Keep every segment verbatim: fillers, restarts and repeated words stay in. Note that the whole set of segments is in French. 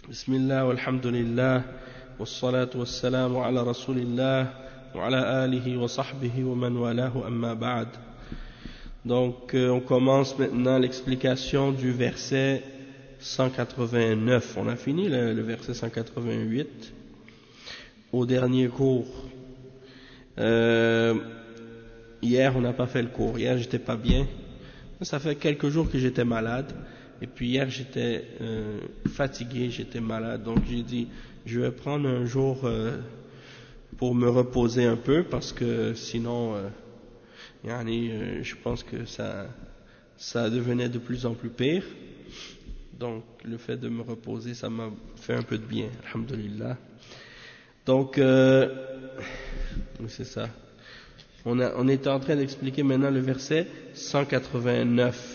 Bismillah, walhamdulillah, wassalatu wassalamu ala rasulillah, wa ala alihi wa sahbihi wa man walahu amma ba'd. Donc, euh, on commence maintenant l'explication du verset cent quatre-vingt-neuf. On a fini le, le verset cent quatre-vingt-huit au dernier cours. Euh, hier, on n'a pas fait le cours. Hier, j'étais pas bien. Ça fait quelques jours que j'étais malade. Et puis hier, j'étais euh, fatigué, j'étais malade. Donc, j'ai dit, je vais prendre un jour euh, pour me reposer un peu parce que sinon, euh, yani, euh, je pense que ça, ça devenait de plus en plus pire. Donc, le fait de me reposer, ça m'a fait un peu de bien, alhamdulillah. Donc, euh, c'est ça. On, a, on était en train d'expliquer maintenant le verset cent quatre-vingt-neuf.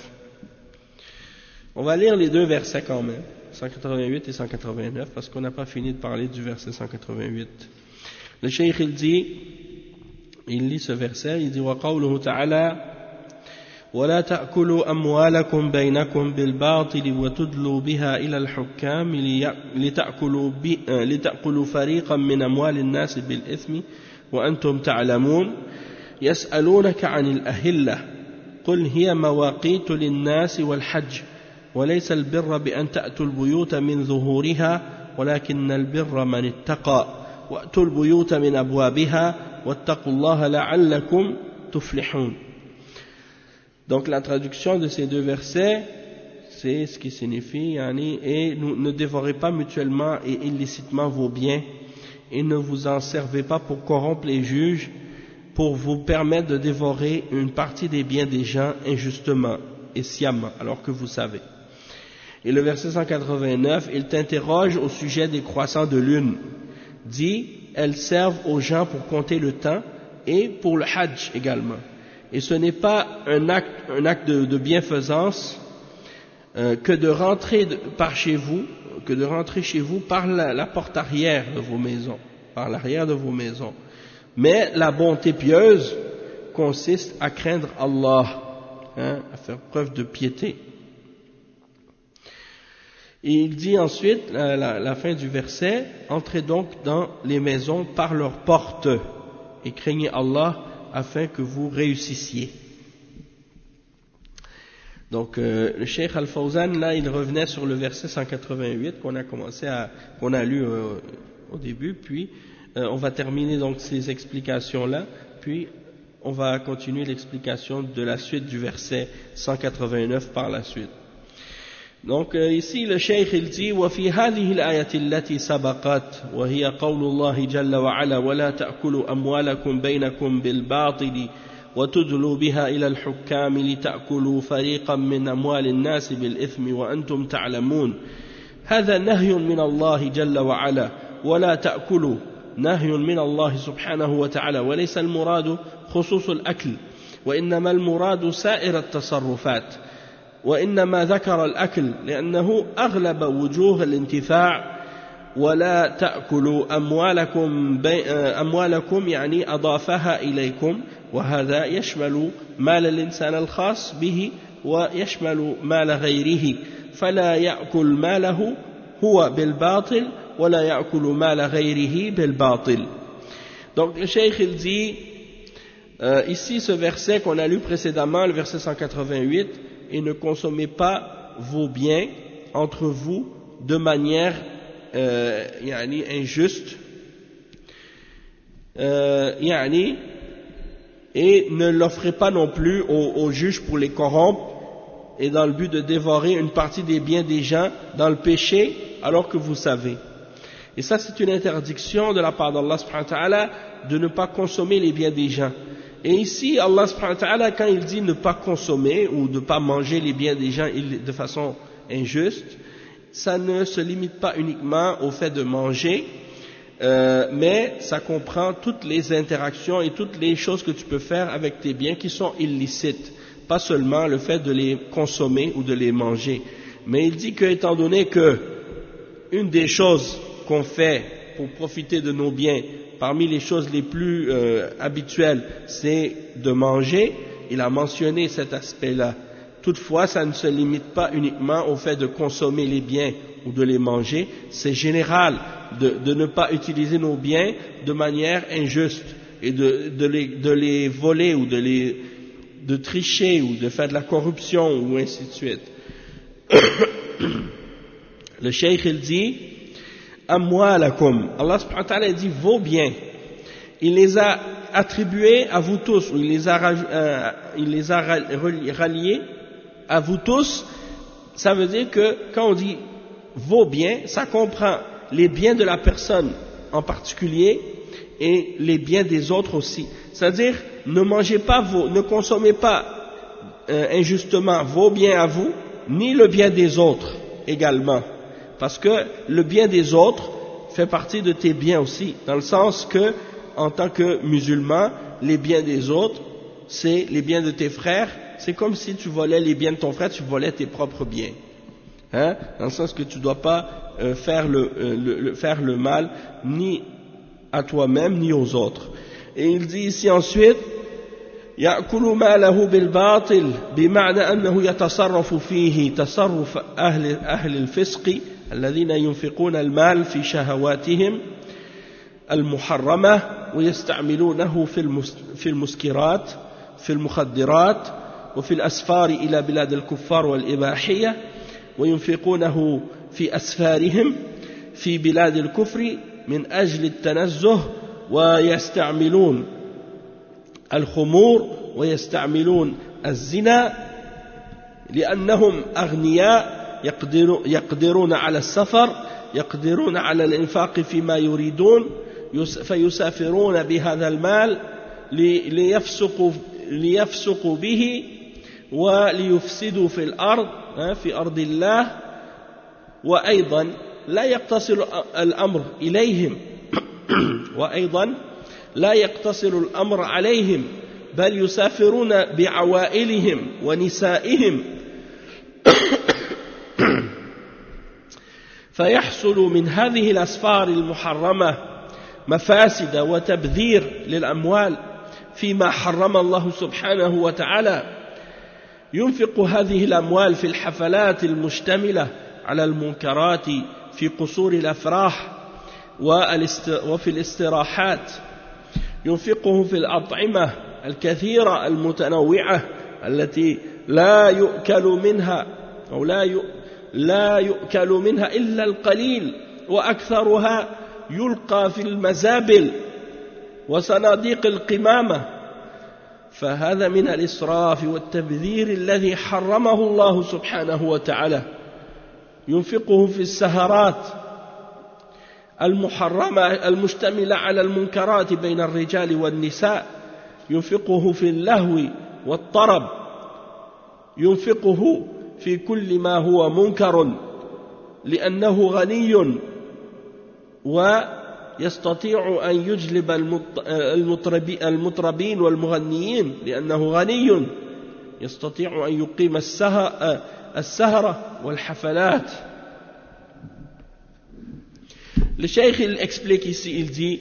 On va lire les deux versets quand même, cent quatre-vingt-huit et cent quatre-vingt-neuf, parce qu'on n'a pas fini de parler du verset cent quatre-vingt-huit. Le cheikh il dit, il lit ce verset, il dit وَقَوْلُهُ تَعَالَى وَلَا تَأْكُلُوا أَمْوَالَكُمْ بَيْنَكُمْ بِالْبَاطِلِ وَتُدْلُوا بِهَا إِلَى الْحُكَّامِ لِتَأْكُلُوا, لتأكلوا فريقا من أموال الناس بالإثم وأنتم تعلمون يسألونك عن الأهلة قل هي مواقيت للناس والحج وليس البر بأن تأتوا البيوت من ظهورها ولكن البر من اتقى وأتوا البيوت من أبوابها واتقوا الله لعلكم تفلحون. Donc la traduction de ces deux versets, c'est ce qui signifie, yani, et ne dévorez pas mutuellement et illicitement vos biens et ne vous en servez pas pour corrompre les juges, pour vous permettre de dévorer une partie des biens des gens injustement et sciemment, alors que vous savez. Et le verset cent quatre-vingt-neuf, il t'interroge au sujet des croissants de lune. Dit, elles servent aux gens pour compter le temps et pour le hajj également. Et ce n'est pas un acte, un acte de, de bienfaisance euh, que de rentrer de, par chez vous, que de rentrer chez vous par la, la porte arrière de vos maisons, par l'arrière de vos maisons. Mais la bonté pieuse consiste à craindre Allah, hein, à faire preuve de piété. Et il dit ensuite, la, la, la fin du verset, entrez donc dans les maisons par leurs portes et craignez Allah afin que vous réussissiez. Donc euh, le Cheikh Al-Fawzan, là, il revenait sur le verset cent quatre-vingt-huit qu'on a commencé à, qu'on a lu euh, au début, puis euh, on va terminer donc ces explications-là, puis on va continuer l'explication de la suite du verset cent quatre-vingt-neuf par la suite. Donc euh, ici le Cheikh il dit وفي هذه الآية التي سبقت وهي قول الله جل وعلا ولا تأكلوا أموالكم بينكم بالباطل وتدلوا بها إلى الحكام لتأكلوا فريقا من أموال الناس بالإثم وأنتم تعلمون هذا نهي من الله جل وعلا ولا تأكلوا نهي من الله سبحانه وتعالى وليس المراد خصوص الأكل وإنما المراد سائر التصرفات وإنما ذكر الأكل لأنه أغلب وجوه الانتفاع ولا تأكلوا أموالكم, أموالكم يعني أضافها إليكم وهذا يشمل مال الإنسان الخاص به ويشمل مال غيره فلا يأكل ماله هو بالباطل ولا يأكل مال غيره بالباطل. Donc le Cheikh il dit euh, ici ce verset qu'on a lu précédemment, le verset cent quatre-vingt-huit, et ne consommez pas vos biens entre vous de manière euh, yani, injuste euh, yani, et ne l'offrez pas non plus aux, aux juges pour les corrompre et dans le but de dévorer une partie des biens des gens dans le péché alors que vous savez. Et ça c'est une interdiction de la part d'Allah subhanahu wa ta'ala de ne pas consommer les biens des gens. Et ici, Allah subhanahu wa ta'ala, quand il dit ne pas consommer ou ne pas manger les biens des gens de façon injuste, ça ne se limite pas uniquement au fait de manger, euh, mais ça comprend toutes les interactions et toutes les choses que tu peux faire avec tes biens qui sont illicites, pas seulement le fait de les consommer ou de les manger. Mais il dit que, étant donné que une des choses qu'on fait pour profiter de nos biens, parmi les choses les plus euh, habituelles, c'est de manger. Il a mentionné cet aspect-là. Toutefois, ça ne se limite pas uniquement au fait de consommer les biens ou de les manger, c'est général de, de ne pas utiliser nos biens de manière injuste et de, de, les, de les voler ou de les de tricher ou de faire de la corruption ou ainsi de suite. Le cheikh il dit amwalakum, Allah subhanahu wa ta'ala dit vos biens, il les a attribués à vous tous, ou il les a, euh, il les a ralliés à vous tous. Ça veut dire que quand on dit vos biens, ça comprend les biens de la personne en particulier et les biens des autres aussi. C'est-à-dire, ne mangez pas vos, ne consommez pas euh, injustement vos biens à vous, ni le bien des autres également. Parce que le bien des autres fait partie de tes biens aussi, dans le sens que, en tant que musulman, les biens des autres, c'est les biens de tes frères. C'est comme si tu volais les biens de ton frère, tu volais tes propres biens. Hein? Dans le sens que tu ne dois pas euh, faire, le, euh, le, le, faire le mal ni à toi-même ni aux autres. Et il dit ici ensuite يأكل ماله بالباطل بمعنى أنه يتصرف فيه تصرف أهل, أهل الفسق الذين ينفقون المال في شهواتهم المحرمة ويستعملونه في المسكرات في المخدرات وفي الأسفار إلى بلاد الكفار والإباحية وينفقونه في أسفارهم في بلاد الكفر من أجل التنزه ويستعملون الخمور ويستعملون الزنا لأنهم أغنياء يقدرون على السفر يقدرون على الإنفاق فيما يريدون فيسافرون بهذا المال ليفسقوا ليفسقوا به وليفسدوا في الأرض في أرض الله وأيضا لا يقتصر الأمر إليهم وأيضا لا يقتصر الأمر عليهم بل يسافرون بعوائلهم ونسائهم فيحصل من هذه الأسفار المحرمة مفاسد وتبذير للأموال فيما حرم الله سبحانه وتعالى ينفق هذه الأموال في الحفلات المشتملة على المنكرات في قصور الأفراح وفي الاستراحات ينفقه في الأطعمة الكثيرة المتنوعة التي لا يؤكل منها أو لا لا يؤكل منها إلا القليل وأكثرها يلقى في المزابل وصناديق القمامة فهذا من الإسراف والتبذير الذي حرمه الله سبحانه وتعالى ينفقه في السهرات المحرمة المشتملة على المنكرات بين الرجال والنساء ينفقه في اللهو والطرب ينفقه في كل ما هو منكر لأنه غني ويستطيع أن يجلب المطربين والمغنيين لأنه غني يستطيع أن يقيم السهرة والحفلات. Le cheikh il explique ici, il dit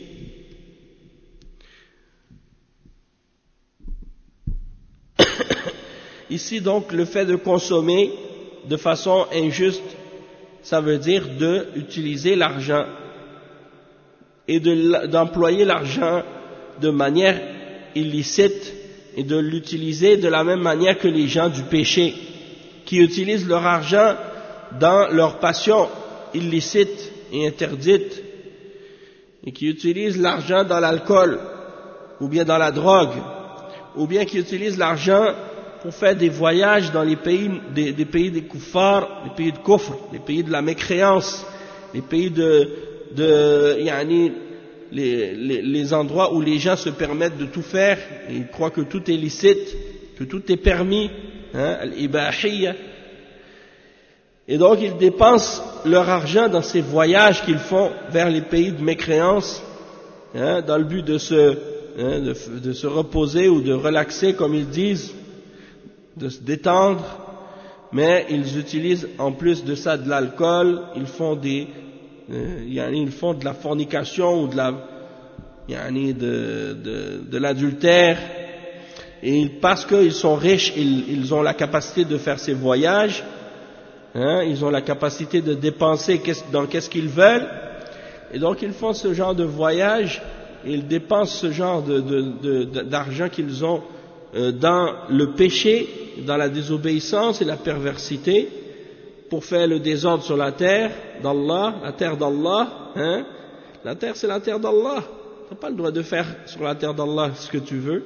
ici donc le fait de consommer de façon injuste, ça veut dire de utiliser l'argent et de, d'employer l'argent de manière illicite et de l'utiliser de la même manière que les gens du péché qui utilisent leur argent dans leur passion illicite et interdite et qui utilisent l'argent dans l'alcool ou bien dans la drogue ou bien qui utilisent l'argent pour faire des voyages dans les pays des, des pays des kuffars, les pays de kufr, les pays de la mécréance, les pays de, de yani, les, les, les endroits où les gens se permettent de tout faire et ils croient que tout est licite, que tout est permis, hein, al-ibahiyya. Et donc ils dépensent leur argent dans ces voyages qu'ils font vers les pays de mécréance, hein, dans le but de se, hein, de, de se reposer ou de relaxer comme ils disent, de se détendre, mais ils utilisent en plus de ça de l'alcool, ils font des, euh, yani, ils font de la fornication ou de la, yani, de, de, de l'adultère, et ils, parce qu'ils sont riches, ils, ils ont la capacité de faire ces voyages, hein, ils ont la capacité de dépenser dans qu'est-ce qu'ils veulent, et donc ils font ce genre de voyage, et ils dépensent ce genre de, de, de, de, d'argent qu'ils ont euh, dans le péché, dans la désobéissance et la perversité, pour faire le désordre sur la terre d'Allah, la terre d'Allah, hein. La terre c'est la terre d'Allah, tu n'as pas le droit de faire sur la terre d'Allah ce que tu veux.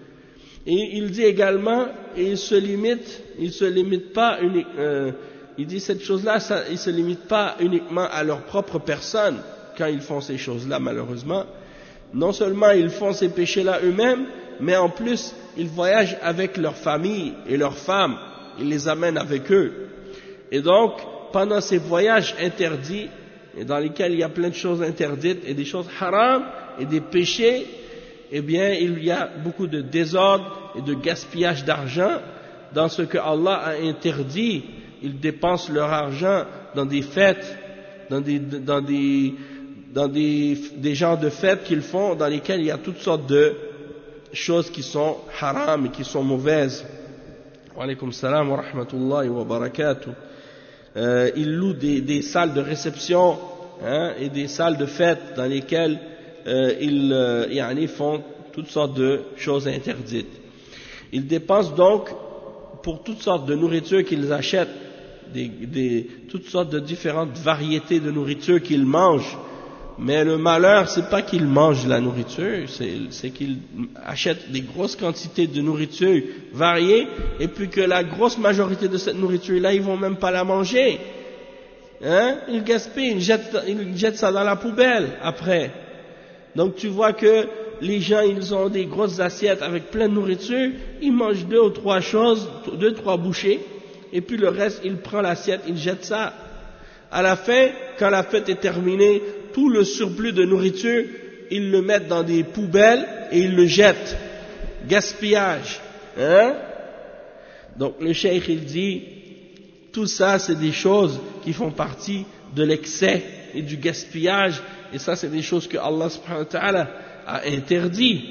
Et il dit également, et il se limite, il se limite pas unique, euh, il dit cette chose-là, ça, il se limite pas uniquement à leur propre personne quand ils font ces choses-là, malheureusement. Non seulement ils font ces péchés-là eux-mêmes, mais en plus ils voyagent avec leur famille et leurs femmes, ils les amènent avec eux. Et donc, pendant ces voyages interdits, et dans lesquels il y a plein de choses interdites et des choses haram et des péchés, eh bien, il y a beaucoup de désordre et de gaspillage d'argent dans ce que Allah a interdit. Ils dépensent leur argent dans des fêtes, dans des, dans des, dans des, des genres de fêtes qu'ils font, dans lesquelles il y a toutes sortes de choses qui sont haram et qui sont mauvaises. Wa alaykum salam wa rahmatullahi wa barakatuh. Euh, ils louent des, des salles de réception, hein, et des salles de fête dans lesquelles euh, ils euh, yani, font toutes sortes de choses interdites. Ils dépensent donc pour toutes sortes de nourriture qu'ils achètent, des, des, toutes sortes de différentes variétés de nourriture qu'ils mangent. Mais le malheur, c'est pas qu'ils mangent la nourriture, c'est, c'est qu'ils achètent des grosses quantités de nourriture variée, et puis que la grosse majorité de cette nourriture-là, ils vont même pas la manger. Hein? Ils gaspillent, ils jettent, ils jettent ça dans la poubelle après. Donc tu vois que les gens, ils ont des grosses assiettes avec plein de nourriture, ils mangent deux ou trois choses, deux, trois bouchées, et puis le reste, ils prennent l'assiette, ils jettent ça. À la fin, quand la fête est terminée, tout le surplus de nourriture, ils le mettent dans des poubelles et ils le jettent. Gaspillage. Hein? Donc le cheikh il dit, tout ça c'est des choses qui font partie de l'excès et du gaspillage, et ça c'est des choses que Allah subhanahu wa ta'ala a interdit.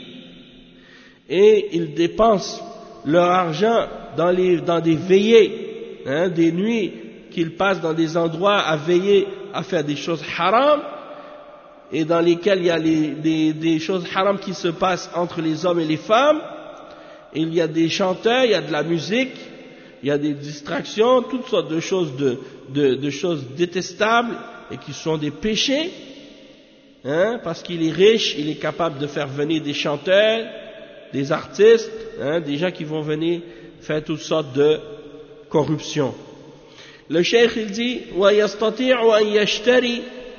Et ils dépensent leur argent dans, les, dans des veillées, hein, des nuits qu'ils passent dans des endroits à veiller à faire des choses haram, et dans lesquels il y a les, des, des choses haram qui se passent entre les hommes et les femmes. Et il y a des chanteurs, il y a de la musique, il y a des distractions, toutes sortes de choses, de, de, de choses détestables et qui sont des péchés, hein, parce qu'il est riche, il est capable de faire venir des chanteurs, des artistes, hein, des gens qui vont venir faire toutes sortes de corruption. Le cheikh il dit وَيَسْتَطِيعُ أَنْ يَشْتَرِي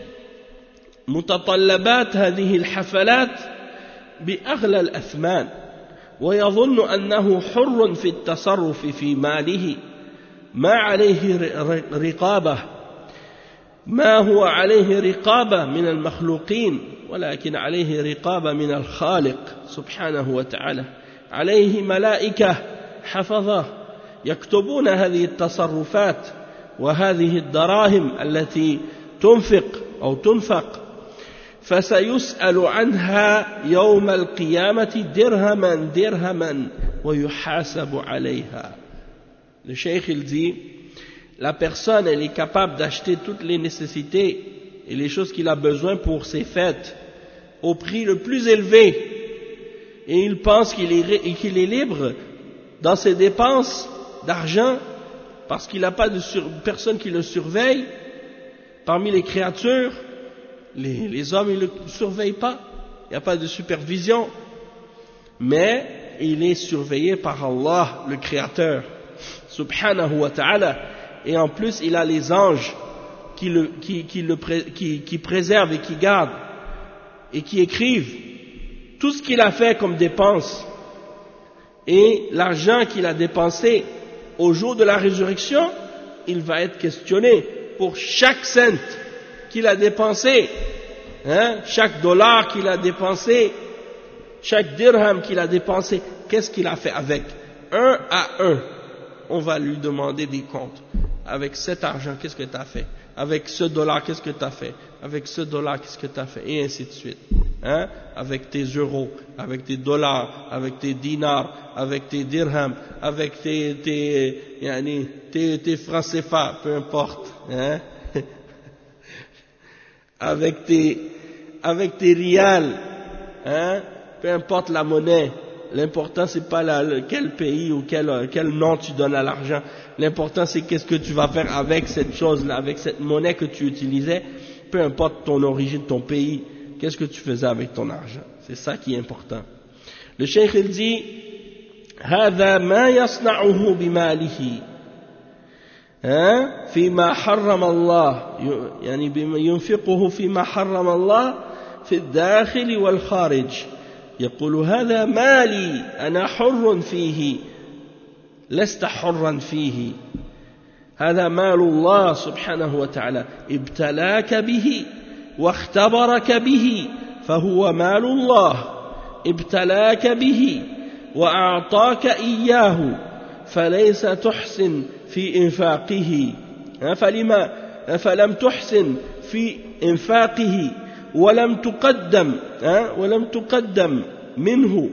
متطلبات هذه الحفلات بأغلى الأثمان ويظن أنه حر في التصرف في ماله ما عليه رقابة ما هو عليه رقابة من المخلوقين ولكن عليه رقابة من الخالق سبحانه وتعالى عليه ملائكة حفظة يكتبون هذه التصرفات وهذه الدراهم التي تنفق أو تنفق فسيسأل عنها يوم القيامة درهما درهما ويحاسب عليها. Le cheikh il dit, la personne elle est capable d'acheter toutes les nécessités et les choses qu'il a besoin pour ses fêtes au prix le plus élevé, et il pense qu'il est, qu'il est libre dans ses dépenses d'argent parce qu'il n'a pas de sur, personne qui le surveille parmi les créatures. Les, les hommes, ils ne le surveillent pas, il n'y a pas de supervision, mais il est surveillé par Allah, le Créateur, subhanahu wa ta'ala, et en plus il a les anges qui, le, qui, qui, le, qui, qui préservent et qui gardent, et qui écrivent tout ce qu'il a fait comme dépense, et l'argent qu'il a dépensé au jour de la résurrection, il va être questionné pour chaque cent qu'il a dépensé, hein, chaque dollar qu'il a dépensé, chaque dirham qu'il a dépensé, qu'est-ce qu'il a fait avec? Un à un, on va lui demander des comptes. Avec cet argent, qu'est-ce que tu as fait? Avec ce dollar, qu'est-ce que tu as fait? Avec ce dollar, qu'est-ce que tu as fait? Et ainsi de suite. hein, avec tes euros, avec tes dollars, avec tes dinars, avec tes dirhams, avec tes, tes, yani, tes, tes francs C F A, peu importe, hein, avec tes, avec tes rials, hein, peu importe la monnaie. L'important c'est pas la, le, quel pays ou quel, quel nom tu donnes à l'argent. L'important c'est qu'est-ce que tu vas faire avec cette chose-là, avec cette monnaie que tu utilisais, peu importe ton origine, ton pays, qu'est-ce que tu faisais avec ton argent. C'est ça qui est important. Le cheikh il dit, هذا ما يصنعه بماله ها فيما حرم الله يعني ينفقه فيما حرم الله في الداخل والخارج. يقول هذا مالي أنا حر فيه لست حرا فيه هذا مال الله سبحانه وتعالى ابتلاك به واختبرك به فهو مال الله ابتلاك به وأعطاك إياه فليس تحسن في إنفاقه فلما فلم تحسن في إنفاقه ولم تقدم ولم تقدم منه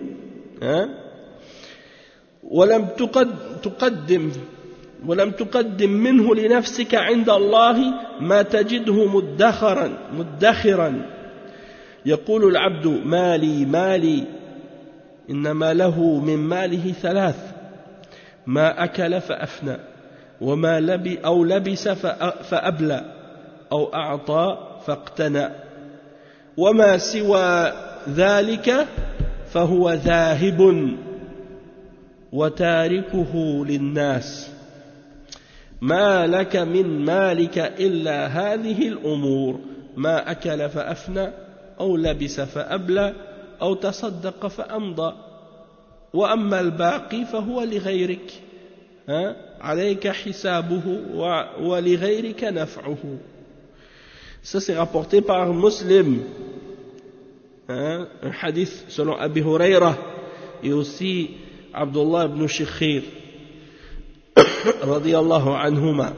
ولم تقدم ولم تقدم منه لنفسك عند الله ما تجده مدخرا مدخرا يقول العبد مالي مالي إنما له من ماله ثلاث ما أكل فأفنى وما لبي أو لبس فأبلى أو أعطى فاقتنى وما سوى ذلك فهو ذاهب وتاركه للناس ما لك من مالك إلا هذه الأمور ما أكل فأفنى أو لبس فأبلى أو تصدق فأمضى وأما الباقي فهو لغيرك عليك حسابه ولغيرك نفعه. Ça c'est rapporté par Muslim, hein, un hadith selon Abi Huraira et aussi Abdullah ibn Shikhir radiyallahu anhuma.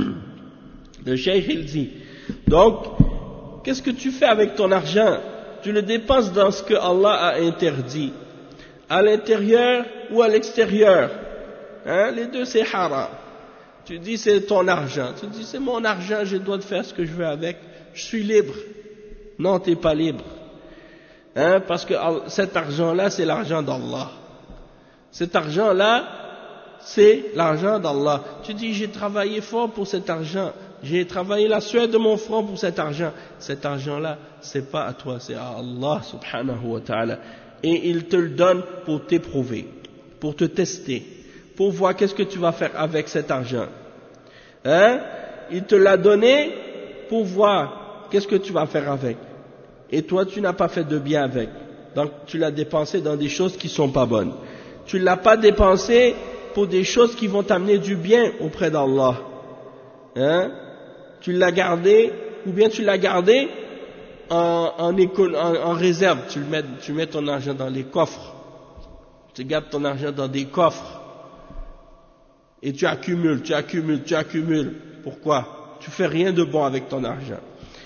Le cheikh il dit, donc qu'est-ce que tu fais avec ton argent? Tu le dépenses dans ce que Allah a interdit, à l'intérieur ou à l'extérieur, hein, les deux c'est haram. Tu dis c'est ton argent, tu dis c'est mon argent, je dois faire ce que je veux avec, je suis libre. Non, tu n'es pas libre, hein, parce que cet argent-là c'est l'argent d'Allah. Cet argent-là c'est l'argent d'Allah. Tu dis j'ai travaillé fort pour cet argent, j'ai travaillé la sueur de mon front pour cet argent. Cet argent-là, c'est pas à toi, c'est à Allah subhanahu wa ta'ala. Et il te le donne pour t'éprouver, pour te tester, pour voir qu'est-ce que tu vas faire avec cet argent. Hein? Il te l'a donné pour voir qu'est-ce que tu vas faire avec. Et toi, tu n'as pas fait de bien avec. Donc, tu l'as dépensé dans des choses qui sont pas bonnes. Tu ne l'as pas dépensé pour des choses qui vont t'amener du bien auprès d'Allah. Hein? Tu l'as gardé, ou bien tu l'as gardé en, en, éco, en, en réserve. Tu, le mets, tu mets ton argent dans les coffres. Tu gardes ton argent dans des coffres. Et tu accumules, tu accumules, tu accumules. Pourquoi? Tu fais rien de bon avec ton argent.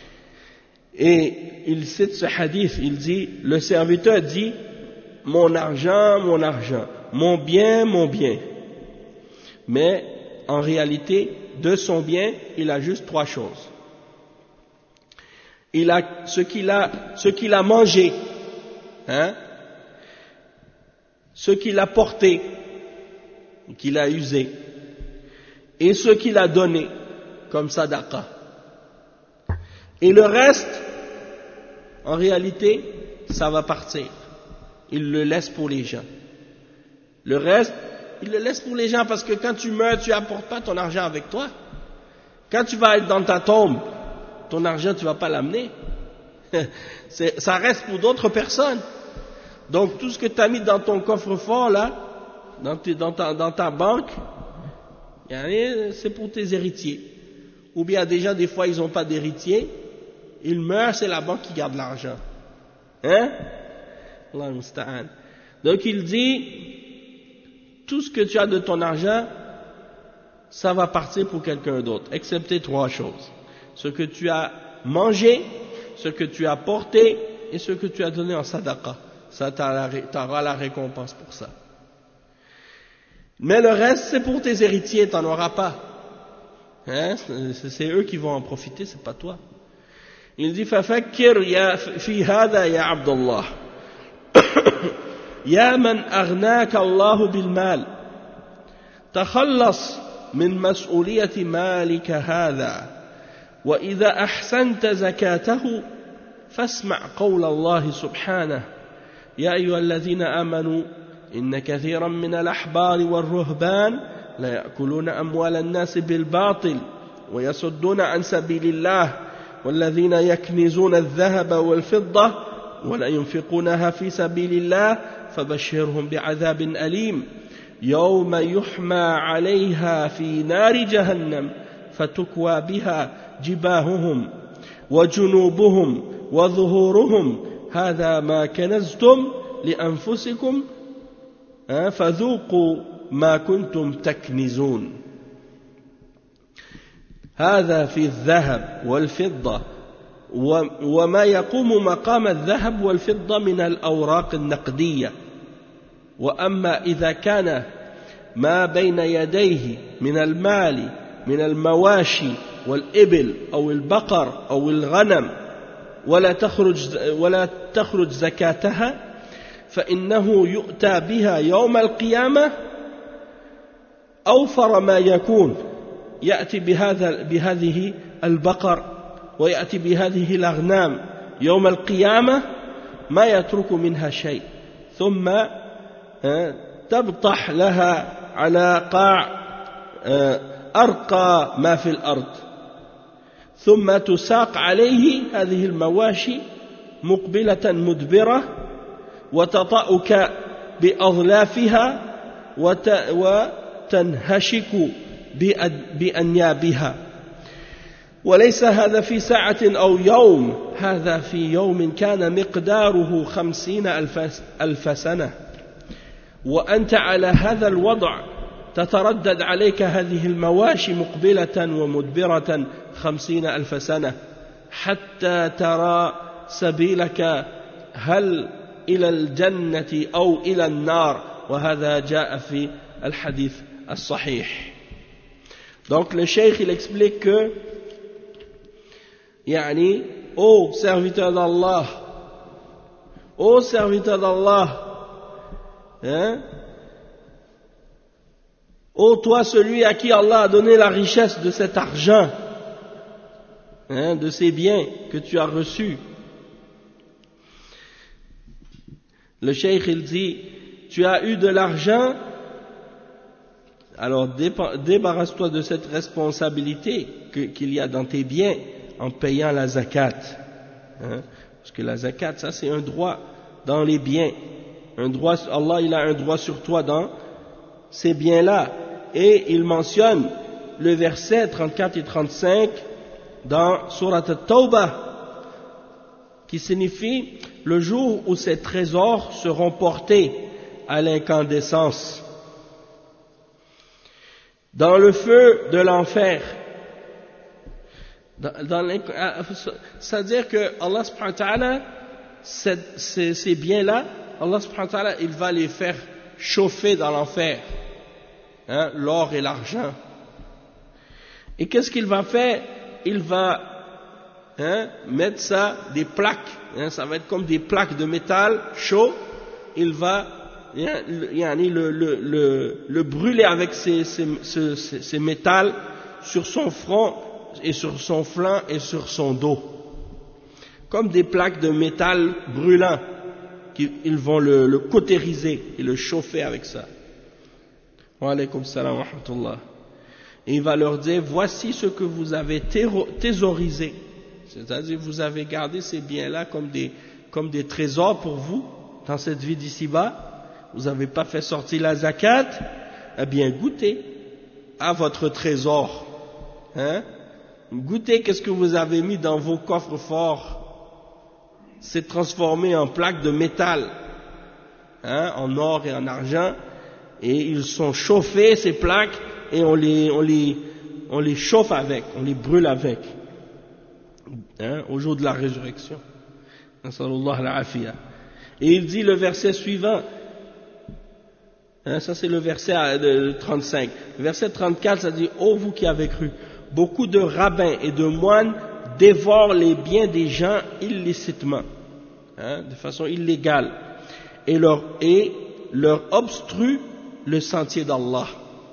Et il cite ce hadith, il dit, le serviteur dit, mon argent, mon argent, mon bien, mon bien. Mais en réalité, de son bien, il a juste trois choses. Il a ce qu'il a, ce qu'il a mangé, hein, ce qu'il a porté, qu'il a usé, et ce qu'il a donné comme sadaqa. Et le reste, en réalité, ça va partir. Il le laisse pour les gens. Le reste, il le laisse pour les gens parce que quand tu meurs, tu n'apportes pas ton argent avec toi. Quand tu vas être dans ta tombe, ton argent, tu ne vas pas l'amener. Ça reste pour d'autres personnes. Donc tout ce que tu as mis dans ton coffre-fort, là, dans, tes, dans, ta, dans ta banque, c'est pour tes héritiers. Ou bien déjà, des fois, ils n'ont pas d'héritier. Ils meurent, c'est la banque qui garde l'argent. Hein? Allah musta'an. Donc il dit, tout ce que tu as de ton argent, ça va partir pour quelqu'un d'autre, excepté trois choses. Ce que tu as mangé, ce que tu as porté et ce que tu as donné en sadaqa. Ça, tu auras la récompense pour ça. Mais le reste, c'est pour tes héritiers, tu n'en auras pas. Hein? C'est eux qui vont en profiter, c'est pas toi. Il dit ففكر يا في هذا يا عبد الله يا من أغناك الله بالمال تخلص من مسؤولية مالك هذا وإذا أحسنت زكاته فاسمع قول الله سبحانه يا أيها الذين آمنوا إن كثيرا من الأحبار والرهبان لا يأكلون أموال الناس بالباطل ويصدون عن سبيل الله والذين يكنزون الذهب والفضة ولا ينفقونها في سبيل الله فبشرهم بعذاب أليم يوم يحمى عليها في نار جهنم فتكوى بها جباههم وجنوبهم وظهورهم هذا ما كنزتم لأنفسكم فذوقوا ما كنتم تكنزون هذا في الذهب والفضة وما يقوم مقام الذهب والفضة من الأوراق النقدية وأما إذا كان ما بين يديه من المال من المواشي والإبل أو البقر أو الغنم ولا تخرج ولا تخرج زكاتها فإنه يؤتى بها يوم القيامة أوفر ما يكون يأتي بهذا بهذه البقر ويأتي بهذه الأغنام يوم القيامة ما يترك منها شيء ثم تبطح لها على قاع أرقى ما في الأرض ثم تساق عليه هذه المواشي مقبلة مدبرة وتطأك بأظلافها وتنهشك بأنيابها وليس هذا في ساعة أو يوم هذا في يوم كان مقداره خمسين ألف سنة وأنت على هذا الوضع تتردد عليك هذه المواشي مقبلة ومدبرة خمسين ألف سنة حتى ترى سبيلك هل إلى الجنة أو إلى النار وهذا جاء في الحديث الصحيح. Donc le cheikh il explique que yani ô serviteur d'Allah ô serviteur d'Allah hein ô toi celui à qui Allah a donné la richesse de cet argent hein, de ces biens que tu as reçus. Le cheikh il dit tu as eu de l'argent, alors débarrasse-toi de cette responsabilité que, qu'il y a dans tes biens en payant la zakat. Hein? Parce que la zakat, ça c'est un droit dans les biens. Un droit, Allah il a un droit sur toi dans ces biens-là. Et il mentionne le verset trente-quatre et trente-cinq dans Surat At-Tawbah qui signifie le jour où ces trésors seront portés à l'incandescence dans le feu de l'enfer. Dans, dans c'est-à-dire que Allah subhanahu wa ta'ala, ces, ces, ces biens-là, Allah subhanahu wa ta'ala, il va les faire chauffer dans l'enfer, hein, l'or et l'argent. Et qu'est-ce qu'il va faire? Il va hein, mettre ça, des plaques, hein, ça va être comme des plaques de métal chaud, il va hein, le, le, le, le brûler avec ces, ces, ces, ces métals sur son front et sur son flanc et sur son dos, comme des plaques de métal brûlant, qu'ils vont le, le cautériser et le chauffer avec ça. Wa alaykum salam wa rahmatullah. Et il va leur dire, voici ce que vous avez thésaurisé, c'est-à-dire vous avez gardé ces biens-là comme des, comme des trésors pour vous dans cette vie d'ici-bas. Vous n'avez pas fait sortir la zakat, eh bien goûtez à votre trésor, hein? Goûtez qu'est-ce que vous avez mis dans vos coffres forts, c'est transformé en plaques de métal, hein, en or et en argent, et ils sont chauffés ces plaques et on les, on les, on les chauffe avec, on les brûle avec, hein, au jour de la résurrection. Nasallallahu al-afiya. Et il dit le verset suivant, hein, ça c'est le verset trente-cinq. Le verset trente-quatre, ça dit: ô vous qui avez cru, beaucoup de rabbins et de moines dévorent les biens des gens illicitement, hein, de façon illégale, et leur, et leur obstruent le sentier d'Allah.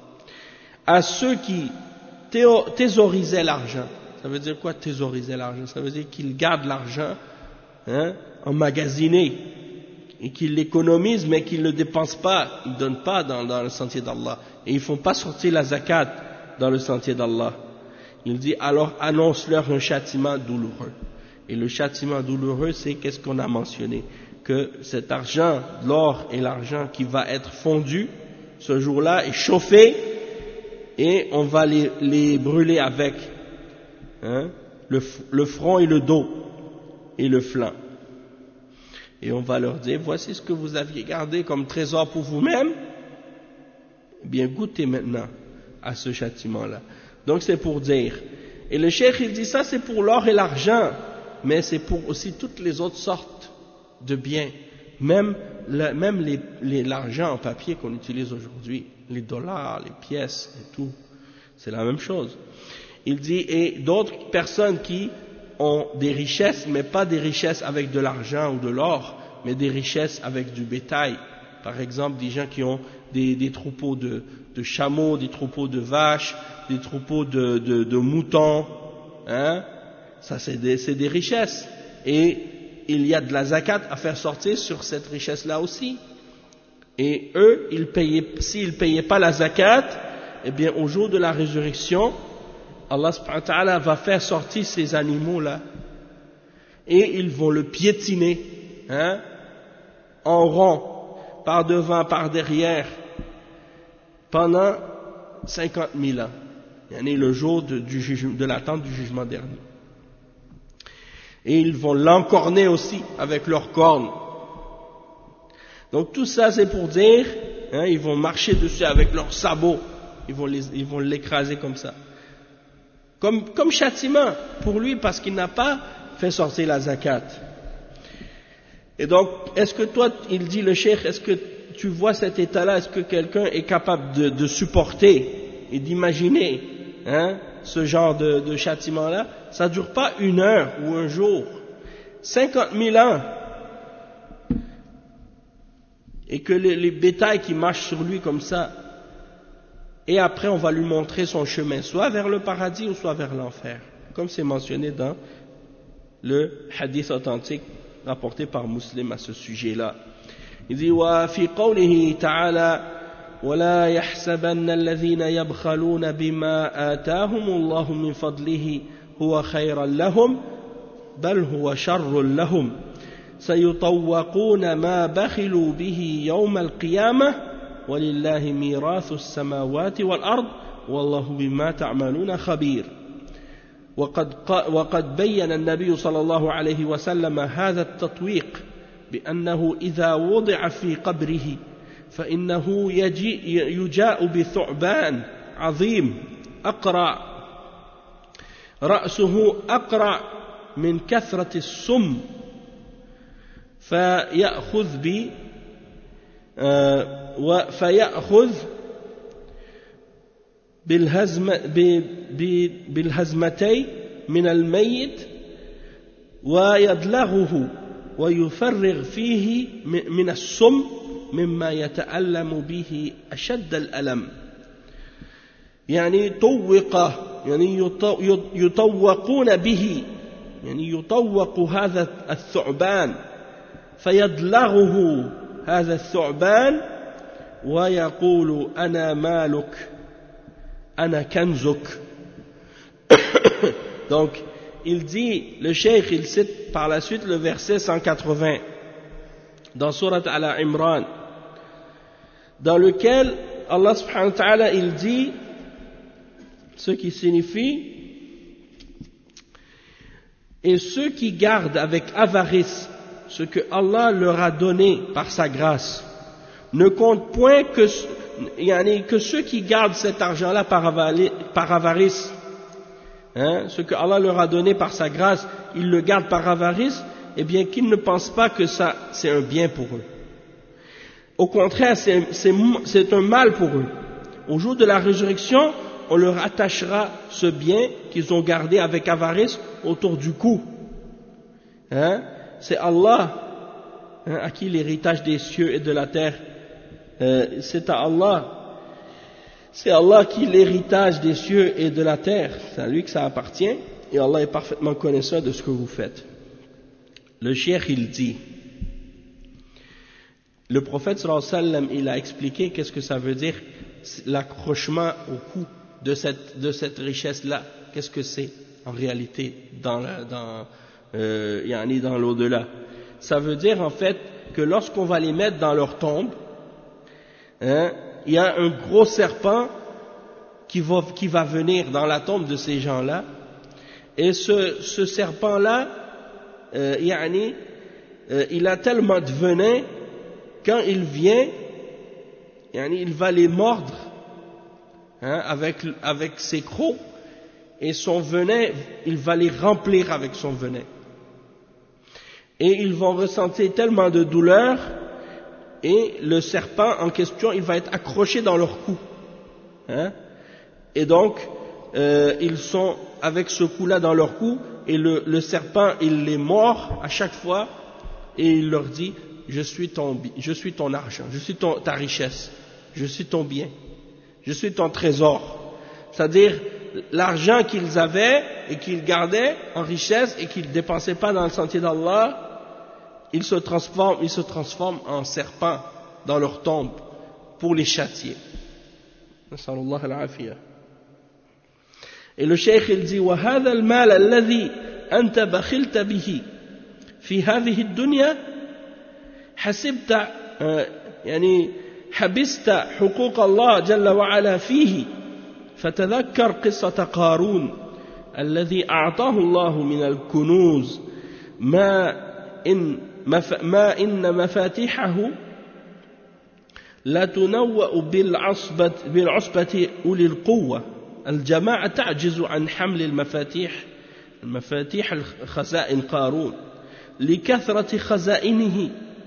À ceux qui thésaurisaient l'argent. Ça veut dire quoi, thésauriser l'argent? Ça veut dire qu'ils gardent l'argent, hein, emmagasiné, et qu'ils l'économisent, mais qu'ils ne le dépensent pas, ils ne donnent pas dans, dans le sentier d'Allah, et ils ne font pas sortir la zakat dans le sentier d'Allah. Il dit: alors annonce-leur un châtiment douloureux. Et le châtiment douloureux, c'est qu'est-ce qu'on a mentionné? Que cet argent, l'or et l'argent qui va être fondu ce jour-là est chauffé, et on va les, les brûler avec, hein, le, le front et le dos et le flanc. Et on va leur dire: voici ce que vous aviez gardé comme trésor pour vous-même, eh bien goûtez maintenant à ce châtiment-là. Donc c'est pour dire, et le cheikh il dit ça c'est pour l'or et l'argent, mais c'est pour aussi toutes les autres sortes de biens, même, la, même les, les, l'argent en papier qu'on utilise aujourd'hui, les dollars, les pièces et tout, c'est la même chose. Il dit: et d'autres personnes qui ont des richesses, mais pas des richesses avec de l'argent ou de l'or, mais des richesses avec du bétail. Par exemple, des gens qui ont des, des troupeaux de, de chameaux, des troupeaux de vaches, des troupeaux de, de, de moutons, hein, ça c'est des, c'est des richesses. Et il y a de la zakat à faire sortir sur cette richesse-là aussi. Et eux, ils payaient, s'ils ne payaient pas la zakat, eh bien au jour de la résurrection, Allah subhanahu wa ta'ala va faire sortir ces animaux-là, et ils vont le piétiner, hein, en rond, par devant, par derrière, pendant cinquante mille ans, yani le jour de, du jugement, de l'attente du jugement dernier. Et ils vont l'encorner aussi avec leurs cornes. Donc tout ça c'est pour dire, hein, ils vont marcher dessus avec leurs sabots, ils vont, les, ils vont l'écraser comme ça. Comme, comme châtiment pour lui parce qu'il n'a pas fait sortir la zakat. Et donc, est-ce que toi, il dit le cheikh, est-ce que tu vois cet état-là, est-ce que quelqu'un est capable de, de supporter et d'imaginer, hein, ce genre de, de châtiment-là? Ça ne dure pas une heure ou un jour, cinquante mille ans. Et que les, les bétails qui marchent sur lui comme ça, et après on va lui montrer son chemin, soit vers le paradis ou soit vers l'enfer, comme c'est mentionné dans le hadith authentique rapporté par Muslim à ce sujet-là. Il dit: wa fi qawlihi ta'ala ولا يحسبن الذين يبخلون بما آتاهم الله من فضله هو خيرا لهم بل هو شر لهم سيطوقون ما بخلوا به يوم القيامة ولله ميراث السماوات والأرض والله بما تعملون خبير. وقد, وقد بين النبي صلى الله عليه وسلم هذا التطويق بأنه إذا وضع في قبره فإنه يجي يجاء بثعبان عظيم أقرع رأسه أقرع من كثرة السم فيأخذ ب فيأخذ بالهزم بالهزمتين من الميت ويدلغه ويفرغ فيه من السم مما يتألم به أشد الألم يعني طوق يعني يطوقون به يعني يطوق هذا الثعبان فيدلغه هذا الثعبان ويقول أنا مالك أنا كنزك. Donc il dit, le cheikh il cite par la suite le verset cent quatre-vingts dans Surat Al-Imran, dans lequel Allah subhanahu wa ta'ala il dit ce qui signifie: et ceux qui gardent avec avarice ce que Allah leur a donné par sa grâce ne comptent point que, que ceux qui gardent cet argent-là par avarice, hein, ce que Allah leur a donné par sa grâce, ils le gardent par avarice, eh bien qu'ils ne pensent pas que ça c'est un bien pour eux. Au contraire, c'est, c'est, c'est un mal pour eux. Au jour de la résurrection, on leur attachera ce bien qu'ils ont gardé avec avarice autour du cou. Hein? C'est Allah, hein, à qui l'héritage des cieux et de la terre, euh, c'est à Allah. C'est Allah qui l'héritage des cieux et de la terre. C'est à lui que ça appartient. Et Allah est parfaitement connaisseur de ce que vous faites. Le cheikh, il dit, le prophète sallallahu alayhi wa sallam, il a expliqué qu'est-ce que ça veut dire l'accrochement au cou de cette, de cette richesse-là. Qu'est-ce que c'est en réalité dans, la, dans, euh, yani dans l'au-delà. Ça veut dire en fait que lorsqu'on va les mettre dans leur tombe, hein, il y a un gros serpent qui va, qui va venir dans la tombe de ces gens-là, et ce, ce serpent-là, euh, yani, euh, il a tellement de venin, quand il vient, yani, il va les mordre, hein, avec, avec ses crocs, et son venin, il va les remplir avec son venin. Et ils vont ressentir tellement de douleur, et le serpent en question, il va être accroché dans leur cou. Hein? Et donc, euh, ils sont avec ce cou-là dans leur cou, et le, le serpent, il les mord à chaque fois, et il leur dit, je suis ton, je suis ton argent, je suis ton, ta richesse, je suis ton bien, je suis ton trésor. C'est-à-dire, l'argent qu'ils avaient et qu'ils gardaient en richesse et qu'ils ne dépensaient pas dans le sentier d'Allah, ils se transforment, ils se transforment en serpents dans leur tombe pour les châtier. Et le cheikh il dit وهذا المال الذي أنت بخلت به في هذه الدنيا حسبت يعني حبست حقوق الله جل وعلا فيه فتذكر قصة قارون الذي أعطاه الله من الكنوز ما إن ما إن مفاتيحه لا تنوأ بالعصبة بالعصبة أولي القوة الجماعة تعجز عن حمل المفاتيح المفاتيح خزائن قارون لكثرة خزائنه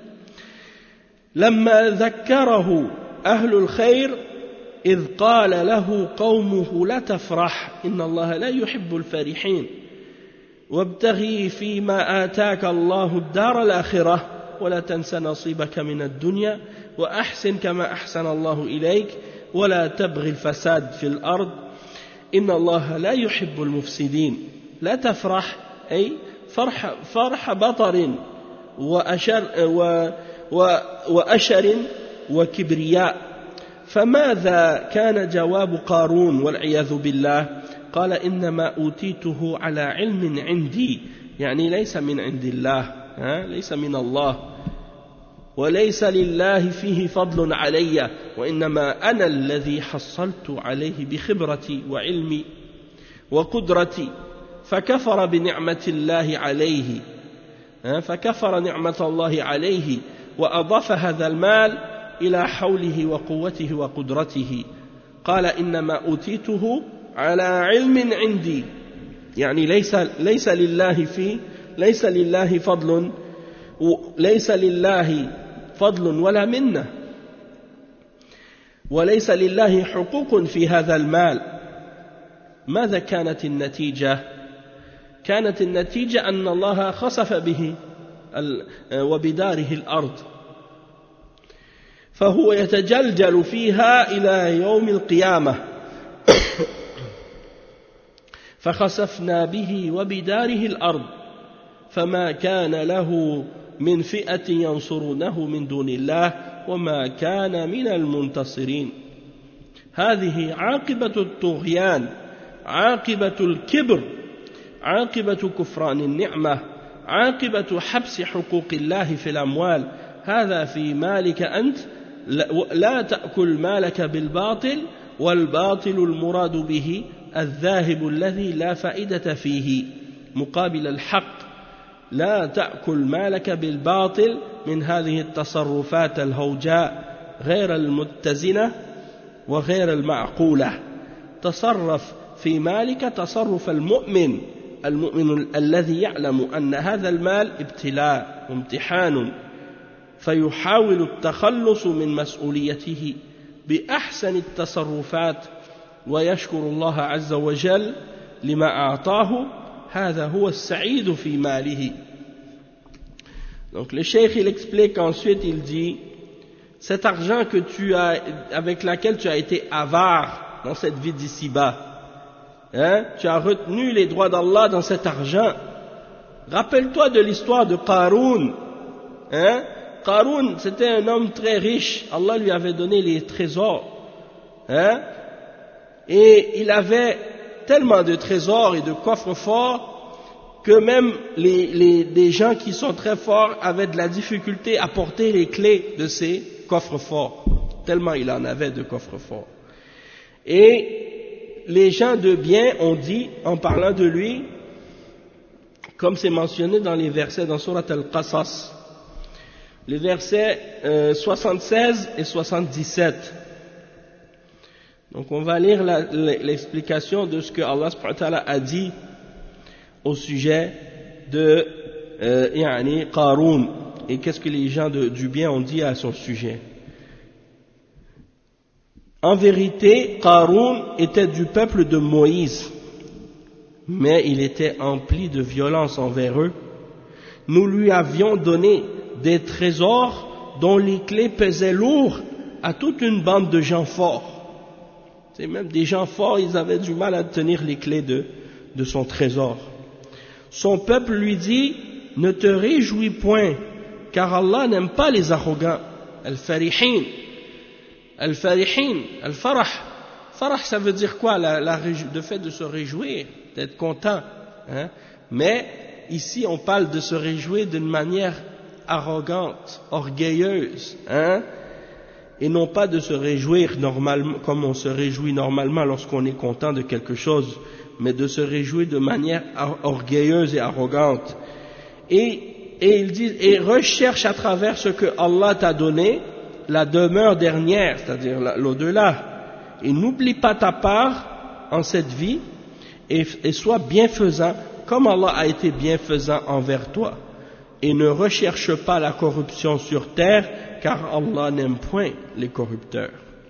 لما ذكره أهل الخير إذ قال له قومه لا تفرح إن الله لا يحب الفرحين وابتغي فيما آتاك الله الدار الآخرة ولا تنس نصيبك من الدنيا وأحسن كما أحسن الله إليك ولا تبغي الفساد في الأرض إن الله لا يحب المفسدين لا تفرح أي فرح, فرح بطر وأشر, و و وأشر وكبرياء. فماذا كان جواب قارون والعياذ بالله؟ قال إنما أوتيته على علم عندي، يعني ليس من عند الله، ليس من الله، وليس لله فيه فضل علي، وإنما أنا الذي حصلت عليه بخبرتي وعلمي وقدرتي. فكفر بنعمة الله عليه، فكفر نعمة الله عليه وأضاف هذا المال إلى حوله وقوته وقدرته. قال إنما أوتيته على علم عندي، يعني ليس ليس لله في ليس لله فضل ليس لله فضل ولا منة، وليس لله حقوق في هذا المال. ماذا كانت النتيجة؟ كانت النتيجة أن الله خسف به وبداره الأرض، فهو يتجلجل فيها إلى يوم القيامة. فخسفنا به وبداره الأرض فما كان له من فئة ينصرونه من دون الله وما كان من المنتصرين. هذه عاقبة الطغيان، عاقبة الكبر، عاقبة كفران النعمة، عاقبة حبس حقوق الله في الأموال. هذا في مالك أنت، لا تأكل مالك بالباطل، والباطل المراد به الذاهب الذي لا فائدة فيه مقابل الحق. لا تأكل مالك بالباطل من هذه التصرفات الهوجاء غير المتزنة وغير المعقولة. تصرف في مالك تصرف المؤمن المؤمن الذي يعلم أن هذا المال ابتلاء وامتحان فيحاول التخلص من مسؤوليته بأحسن التصرفات ويشكر الله عز وجل لما أعطاه هذا هو السعيد في ماله. Donc le cheikh il explique ensuite, il dit, cet argent que tu as, avec laquelle tu as été avare dans cette vie d'ici-bas, hein, tu as retenu les droits d'Allah dans cet argent. Rappelle-toi de l'histoire de Qarun. Hein? Qarun, c'était un homme très riche. Allah lui avait donné les trésors. Hein? Et il avait tellement de trésors et de coffres forts que même les, les, les gens qui sont très forts avaient de la difficulté à porter les clés de ces coffres forts. Tellement il en avait de coffres forts. Et les gens de bien ont dit, en parlant de lui, comme c'est mentionné dans les versets dans Surat Al-Qasas, les versets euh, soixante-seize et soixante-dix-sept. Donc on va lire la, l'explication de ce que Allah subhanahu wa ta'ala a dit au sujet de euh, yani Qarun, et qu'est-ce que les gens de, du bien ont dit à son sujet. En vérité, Qarun était du peuple de Moïse, mais il était empli de violence envers eux. Nous lui avions donné des trésors dont les clés pesaient lourd à toute une bande de gens forts. C'est même des gens forts, ils avaient du mal à tenir les clés de, de son trésor. Son peuple lui dit, ne te réjouis point, car Allah n'aime pas les arrogants. Al-farihin. Al-farihin. Al-farah. Farah, ça veut dire quoi? La, la, le fait de se réjouir, d'être content. Hein? Mais ici, on parle de se réjouir d'une manière arrogante, orgueilleuse, hein? Et non pas de se réjouir normalement, comme on se réjouit normalement lorsqu'on est content de quelque chose, mais de se réjouir de manière orgueilleuse et arrogante. Et, et il dit, et recherche à travers ce que Allah t'a donné, la demeure dernière, c'est-à-dire l'au-delà, et n'oublie pas ta part en cette vie, et, et sois bienfaisant, comme Allah a été bienfaisant envers toi. Et ne recherche pas la corruption sur terre, car Allah n'aime point les corrupteurs.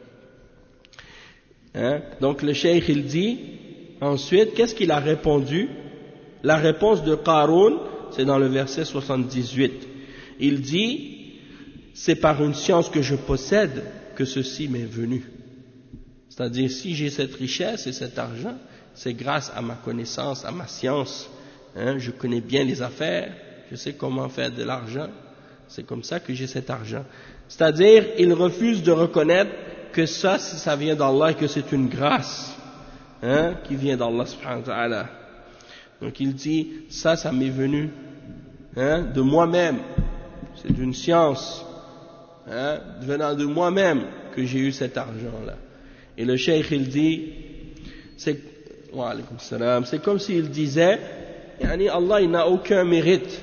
Hein? Donc le cheikh il dit, ensuite, qu'est-ce qu'il a répondu? La réponse de Qarun, c'est dans le verset soixante-dix-huit. Il dit, c'est par une science que je possède que ceci m'est venu. C'est-à-dire, si j'ai cette richesse et cet argent, c'est grâce à ma connaissance, à ma science. Hein? Je connais bien les affaires. Je sais comment faire de l'argent, c'est comme ça que j'ai cet argent. C'est-à-dire, il refuse de reconnaître que ça, ça vient d'Allah et que c'est une grâce, hein, qui vient d'Allah subhanahu wa ta'ala. Donc il dit, ça, ça m'est venu, hein, de moi-même, c'est une science, hein, venant de moi-même que j'ai eu cet argent-là. Et le cheikh, il dit, c'est, wa alaykoum salam, c'est comme s'il disait, yani Allah, il n'a aucun mérite.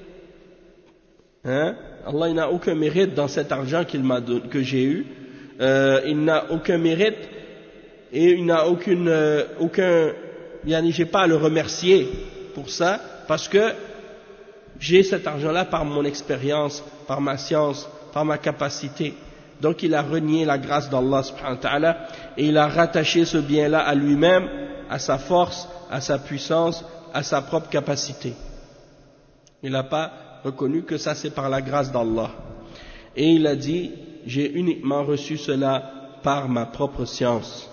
Hein? Allah il n'a aucun mérite dans cet argent qu'il m'a donné, que j'ai eu. Euh, il n'a aucun mérite et il n'a aucune, euh, aucun, yani j'ai pas à le remercier pour ça parce que j'ai cet argent-là par mon expérience, par ma science, par ma capacité. Donc il a renié la grâce d'Allah subhanahu wa ta'ala et il a rattaché ce bien-là à lui-même, à sa force, à sa puissance, à sa propre capacité. Il n'a pas reconnu que ça c'est par la grâce d'Allah. Et il a dit, j'ai uniquement reçu cela par ma propre science.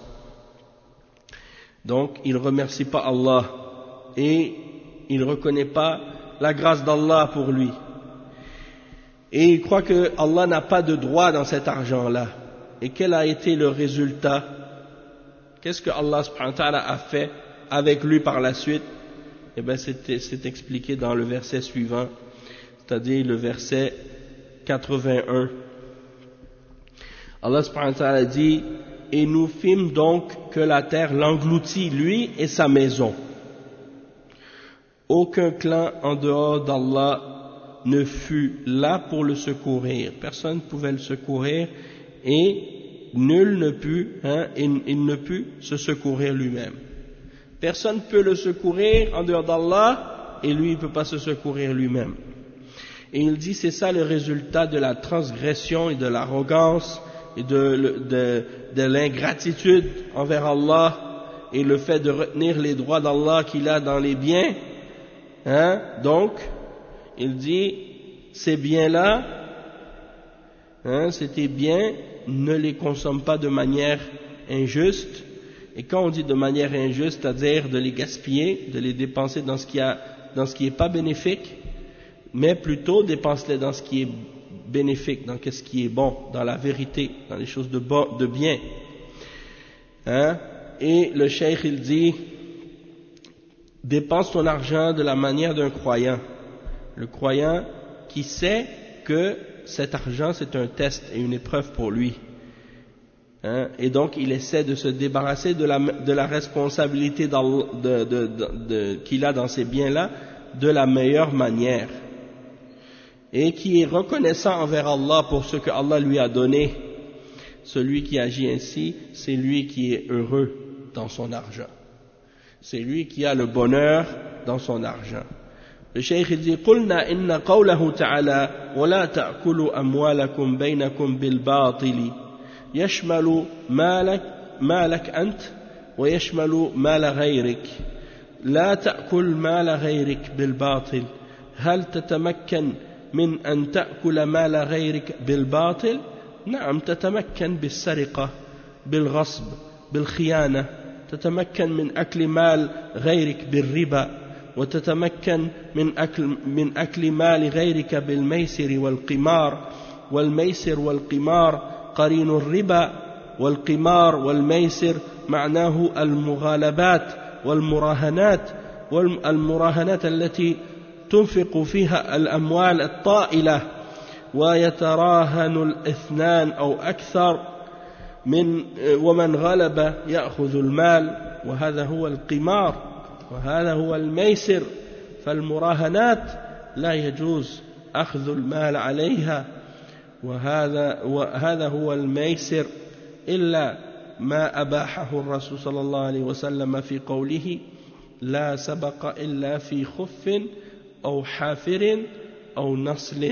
Donc il ne remercie pas Allah et il ne reconnaît pas la grâce d'Allah pour lui. Et il croit que Allah n'a pas de droit dans cet argent-là. Et quel a été le résultat? Qu'est-ce que Allah subhanahu wa ta'ala a fait avec lui par la suite? Eh bien c'est expliqué dans le verset suivant, c'est-à-dire le verset quatre-vingt-un. Allah subhanahu wa ta'ala dit, et nous fîmes donc que la terre l'engloutit, lui et sa maison. Aucun clan en dehors d'Allah ne fut là pour le secourir. Personne ne pouvait le secourir et nul ne put, hein, il, il ne put se secourir lui-même. Personne ne peut le secourir en dehors d'Allah, et lui, il ne peut pas se secourir lui-même. Et il dit, c'est ça le résultat de la transgression et de l'arrogance et de, de, de l'ingratitude envers Allah, et le fait de retenir les droits d'Allah qu'il a dans les biens. Hein? Donc, il dit, ces biens-là, hein, c'était bien, ne les consomme pas de manière injuste. Et quand on dit de manière injuste, c'est-à-dire de les gaspiller, de les dépenser dans ce qui a, dans ce qui est pas bénéfique, mais plutôt dépense-les dans ce qui est bénéfique, dans ce qui est bon, dans la vérité, dans les choses de bon, de bien. Hein? Et le cheikh il dit, dépense ton argent de la manière d'un croyant. Le croyant qui sait que cet argent c'est un test et une épreuve pour lui. Hein? Et donc il essaie de se débarrasser de la, de la responsabilité de, de, de, de, qu'il a dans ces biens-là de la meilleure manière. Et qui est reconnaissant envers Allah pour ce que Allah lui a donné. Celui qui agit ainsi, c'est lui qui est heureux dans son argent. C'est lui qui a le bonheur dans son argent. Le cheikh dit, قلنا إن قوله تعالى ولا تأكلوا أموالكم بينكم بالباطل يشمل مالك مالك أنت ويشمل مال غيرك. لا تأكل مال غيرك بالباطل. هل تتمكن من أن تأكل مال غيرك بالباطل؟ نعم تتمكن بالسرقة، بالغصب، بالخيانة، تتمكن من أكل مال غيرك بالربا، وتتمكن من أكل من أكل مال غيرك بالميسر والقمار، والميسر والقمار قرين الربا، والقمار والميسر معناه المغالبات والمراهنات، والمراهنات التي تنفق فيها الأموال الطائلة ويتراهن الاثنان أو أكثر من ومن غلب يأخذ المال، وهذا هو القمار وهذا هو الميسر. فالمراهنات لا يجوز أخذ المال عليها، وهذا وهذا هو الميسر إلا ما أباحه الرسول صلى الله عليه وسلم في قوله لا سبق إلا في خف أو حافر أو نصل.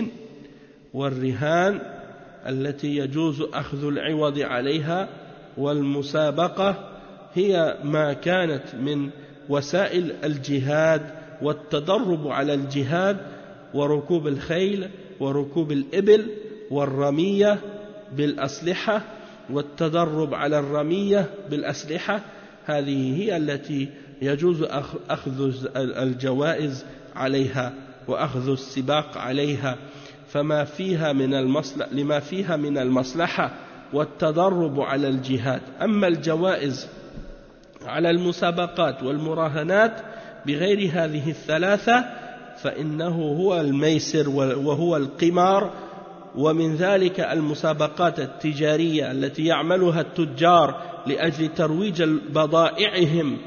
والرهان التي يجوز أخذ العوض عليها والمسابقة هي ما كانت من وسائل الجهاد والتدرب على الجهاد وركوب الخيل وركوب الإبل والرمية بالأسلحة والتدرب على الرمية بالأسلحة. هذه هي التي يجوز أخذ الجوائز عليها وأخذ السباق عليها، فما فيها من المصلحة لما فيها من المصلحة والتدرب على الجهاد. أما الجوائز على المسابقات والمراهنات بغير هذه الثلاثة فإنه هو الميسر وهو القمار. ومن ذلك المسابقات التجارية التي يعملها التجار لأجل ترويج بضائعهم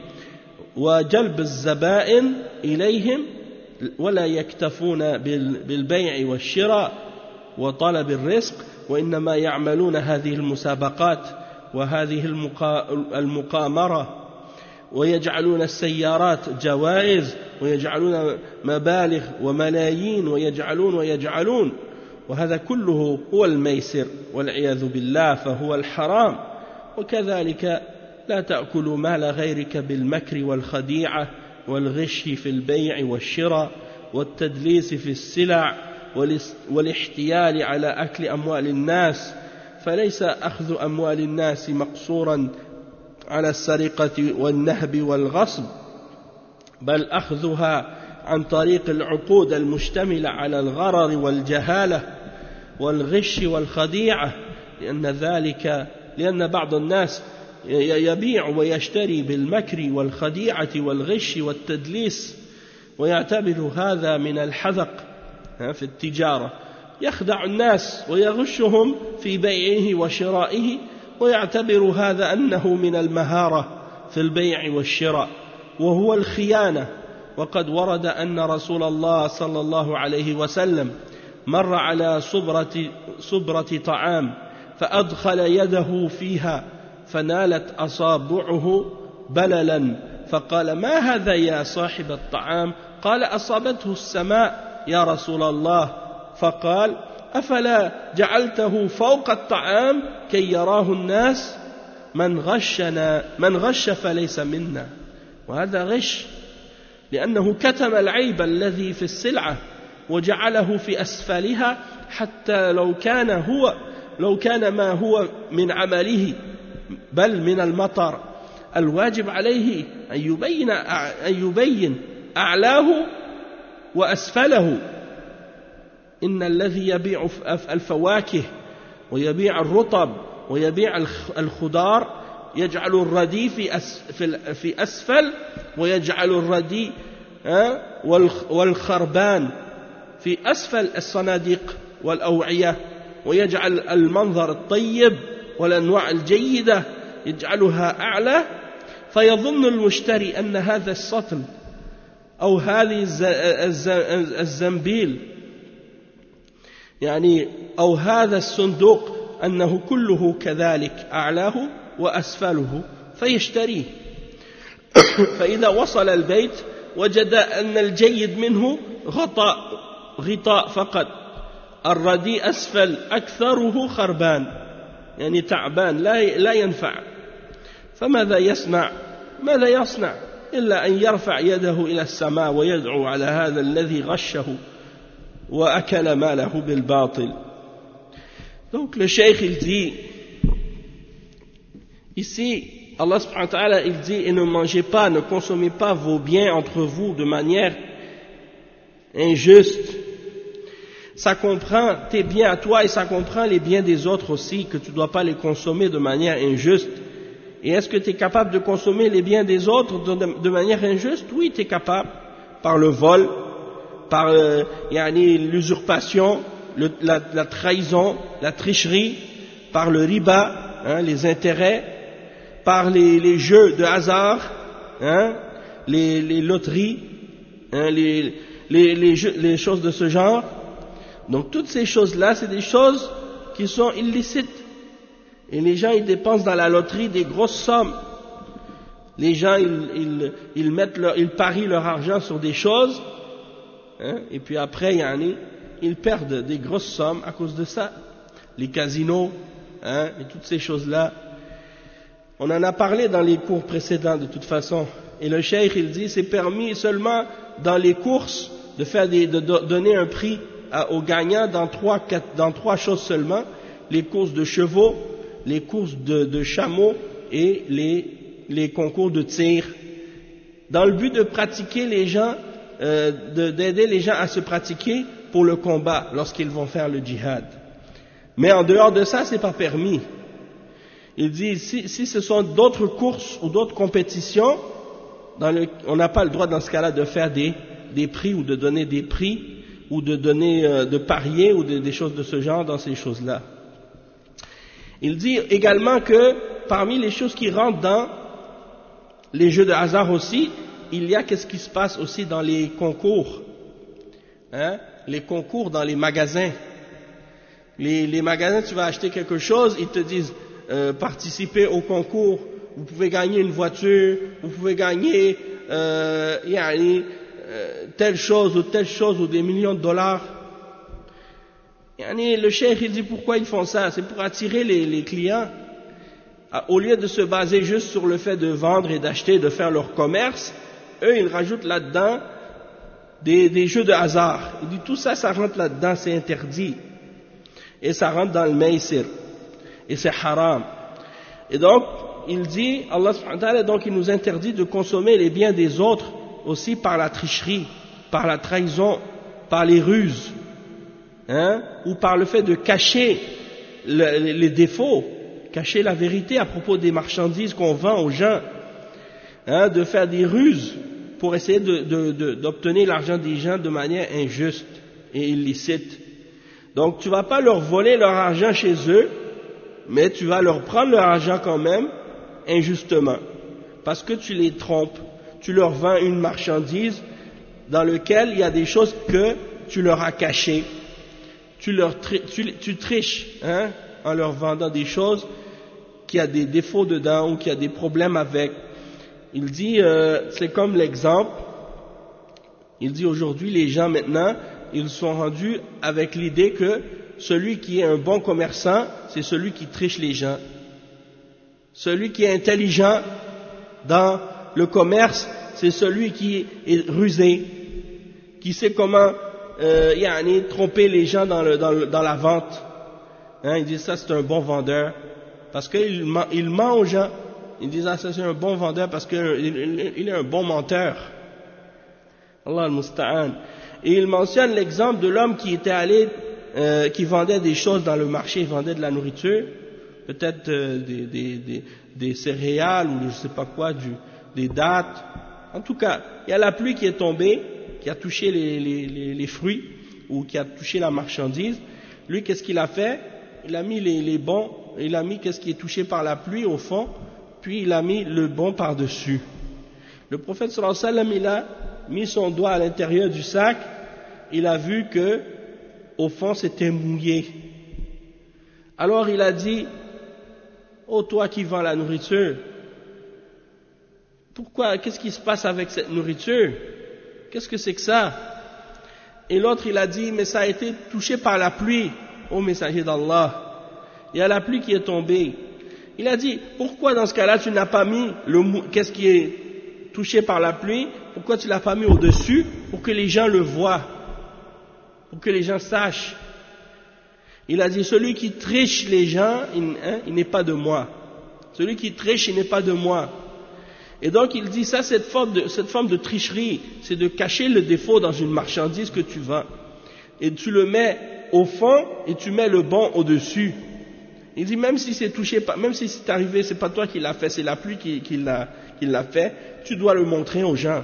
وجلب الزبائن إليهم، ولا يكتفون بالبيع والشراء وطلب الرزق، وإنما يعملون هذه المسابقات وهذه المقامرة، ويجعلون السيارات جوائز ويجعلون مبالغ وملايين ويجعلون ويجعلون وهذا كله هو الميسر والعياذ بالله، فهو الحرام. وكذلك لا تأكلوا مال غيرك بالمكر والخديعة والغش في البيع والشراء والتدليس في السلع والاحتيال على أكل أموال الناس. فليس أخذ أموال الناس مقصورا على السرقة والنهب والغصب، بل أخذها عن طريق العقود المشتملة على الغرر والجهالة والغش والخديعة، لأن ذلك لأن بعض الناس يبيع ويشتري بالمكر والخديعة والغش والتدليس، ويعتبر هذا من الحذق في التجارة، يخدع الناس ويغشهم في بيعه وشرائه، ويعتبر هذا أنه من المهارة في البيع والشراء، وهو الخيانة. وقد ورد أن رسول الله صلى الله عليه وسلم مر على صبرة, صبرة طعام فأدخل يده فيها فنالت أصابعه بللا فقال ما هذا يا صاحب الطعام قال أصابته السماء يا رسول الله فقال أفلا جعلته فوق الطعام كي يراه الناس من غشنا من غش فليس منا وهذا غش لأنه كتم العيب الذي في السلعة وجعله في أسفلها حتى لو كان هو لو كان ما هو من عمله بل من المطر الواجب عليه أن يبين أن يبين أعلاه وأسفله إن الذي يبيع الفواكه ويبيع الرطب ويبيع الخضار يجعل الردي في في أسفل ويجعل الردي والخربان في أسفل الصناديق والأوعية ويجعل المنظر الطيب والأنواع الجيدة يجعلها أعلى فيظن المشتري أن هذا السطل أو هذه الزنبيل يعني أو هذا الصندوق أنه كله كذلك أعلاه وأسفله فيشتريه فإذا وصل البيت وجد أن الجيد منه غطاء غطاء فقط الرديء أسفل أكثره خربان يعني تعبان لا لا ينفع فماذا يصنع ماذا يصنع إلا أن يرفع يده إلى السماء ويدعو على هذا الذي غشه وأكل ماله بالباطل. Donc le cheikh il dit ici Allah subhanahu wa ta'ala il dit et ne mangez pas, ne consommez pas vos biens entre vous de manière injuste. Ça comprend tes biens à toi et ça comprend les biens des autres aussi, que tu ne dois pas les consommer de manière injuste. Et est-ce que tu es capable de consommer les biens des autres de, de manière injuste? Oui, tu es capable, par le vol, par euh, yani, l'usurpation, le, la, la trahison, la tricherie, par le riba, hein, les intérêts, par les, les jeux de hasard, hein, les, les loteries, hein, les, les, les, jeux, les choses de ce genre. Donc toutes ces choses-là, c'est des choses qui sont illicites. Et les gens, ils dépensent dans la loterie des grosses sommes. Les gens, ils, ils, ils, mettent leur, ils parient leur argent sur des choses, hein, et puis après, yani, ils perdent des grosses sommes à cause de ça. Les casinos, hein, et toutes ces choses-là. On en a parlé dans les cours précédents de toute façon. Et le cheikh, il dit, c'est permis seulement dans les courses de, faire des, de donner un prix à, aux gagnants dans trois, quatre, dans trois choses seulement. Les courses de chevaux, les courses de, de chameaux et les, les concours de tir, dans le but de pratiquer les gens, euh, de, d'aider les gens à se pratiquer pour le combat lorsqu'ils vont faire le djihad. Mais en dehors de ça, c'est pas permis. Il dit si, si ce sont d'autres courses ou d'autres compétitions, dans le, on n'a pas le droit dans ce cas-là de faire des, des prix ou de donner des prix ou de donner, euh, de parier ou de, des choses de ce genre dans ces choses-là. Il dit également que parmi les choses qui rentrent dans les jeux de hasard aussi, il y a qu'est-ce qui se passe aussi dans les concours, hein, les concours dans les magasins. Les, les magasins, tu vas acheter quelque chose, ils te disent euh, participez au concours, vous pouvez gagner une voiture, vous pouvez gagner euh, yani, euh, telle chose ou telle chose ou des millions de dollars. Le cheikh il dit pourquoi ils font ça, c'est pour attirer les, les clients. Au lieu de se baser juste sur le fait de vendre et d'acheter, de faire leur commerce, eux ils rajoutent là-dedans des, des jeux de hasard. Il dit tout ça, ça rentre là-dedans, c'est interdit. Et ça rentre dans le maïsir. Et c'est haram. Et donc, il dit, Allah subhanahu wa ta'ala, donc il nous interdit de consommer les biens des autres aussi par la tricherie, par la trahison, par les ruses. Hein, ou par le fait de cacher le, les défauts, cacher la vérité à propos des marchandises qu'on vend aux gens, hein, de faire des ruses pour essayer de, de, de, d'obtenir l'argent des gens de manière injuste et illicite. Donc tu vas pas leur voler leur argent chez eux, mais tu vas leur prendre leur argent quand même injustement, parce que tu les trompes, tu leur vends une marchandise dans laquelle il y a des choses que tu leur as cachées. Tu, leur tri, tu, tu triches, hein, en leur vendant des choses qui a des défauts dedans ou qui a des problèmes avec. il dit, euh, c'est comme l'exemple, il dit aujourd'hui les gens maintenant, ils sont rendus avec l'idée que celui qui est un bon commerçant, c'est celui qui triche les gens. Celui qui est intelligent dans le commerce, c'est celui qui est rusé, qui sait comment euh, yani, tromper les gens dans, le, dans, le, dans la vente. Hein, ils disent ça c'est un bon vendeur, parce qu'il il ment aux gens. Ils disent ah ça c'est un bon vendeur parce qu'il il, il est un bon menteur. Allah al-Musta'an. Et il mentionne l'exemple de l'homme qui était allé, euh, qui vendait des choses dans le marché, il vendait de la nourriture, peut-être euh, des, des, des, des céréales ou je sais pas quoi, du, des dattes. En tout cas, il y a la pluie qui est tombée, qui a touché les, les, les, les fruits ou qui a touché la marchandise. Lui, qu'est-ce qu'il a fait? Il a mis les, les bons, il a mis qu'est-ce qui est touché par la pluie au fond, puis il a mis le bon par-dessus. Le prophète sallallahu alayhi wa sallam, il a mis son doigt à l'intérieur du sac, il a vu que au fond c'était mouillé. Alors il a dit, oh toi qui vends la nourriture, pourquoi, qu'est-ce qui se passe avec cette nourriture? Qu'est-ce que c'est que ça? Et l'autre il a dit, mais ça a été touché par la pluie, ô messager d'Allah. Il y a la pluie qui est tombée. Il a dit, pourquoi dans ce cas-là tu n'as pas mis le, qu'est-ce qui est touché par la pluie, pourquoi tu l'as pas mis au-dessus pour que les gens le voient, pour que les gens sachent? Il a dit, celui qui triche les gens, il, hein, il n'est pas de moi. Celui qui triche, il n'est pas de moi. Et donc il dit ça, cette forme de, cette forme de tricherie, c'est de cacher le défaut dans une marchandise que tu vends. Et tu le mets au fond et tu mets le bon au-dessus. Il dit même si c'est touché, même si c'est arrivé, c'est pas toi qui l'as fait, c'est la pluie qui, qui l'a, qui l'a fait, tu dois le montrer aux gens.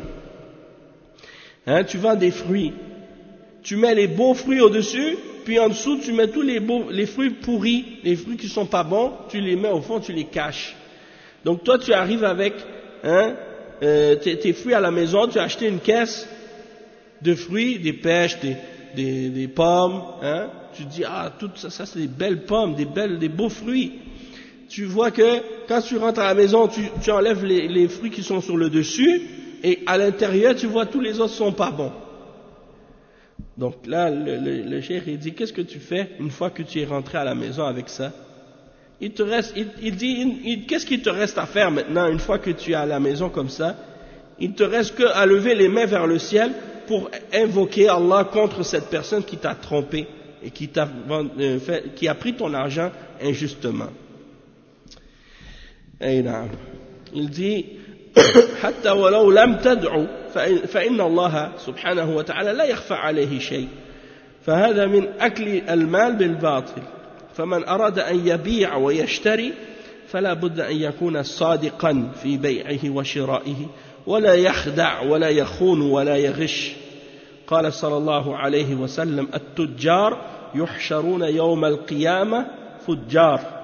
Hein, tu vends des fruits, tu mets les beaux fruits au-dessus, puis en dessous tu mets tous les beaux, les fruits pourris, les fruits qui sont pas bons, tu les mets au fond, tu les caches. Donc toi tu arrives avec hein, euh, tes, tes fruits à la maison, tu as acheté une caisse de fruits, des pêches, des, des, des pommes, hein, tu dis ah tout ça, ça c'est des belles pommes, des belles, des beaux fruits. Tu vois que quand tu rentres à la maison, tu, tu enlèves les, les fruits qui sont sur le dessus et à l'intérieur tu vois tous les autres sont pas bons. Donc là le, le, le cheikh il dit qu'est-ce que tu fais une fois que tu es rentré à la maison avec ça? Il te reste, il, il dit il, il, qu'est-ce qu'il te reste à faire maintenant une fois que tu es à la maison comme ça? Il te reste que à lever les mains vers le ciel pour invoquer Allah contre cette personne qui t'a trompé et qui t'a euh, fait, qui a pris ton argent injustement. أي نعم. Il dit حتى ولو لم تدعو فإن الله سبحانه وتعالى لا يخفى عليه شيء فهذا من أكل المال بالباطل فمن أراد أن يبيع ويشتري فلا بد أن يكون صادقا في بيعه وشرائه ولا يخدع ولا يخون ولا يغش. قال صلى الله عليه وسلم التجار يحشرون يوم القيامة فجار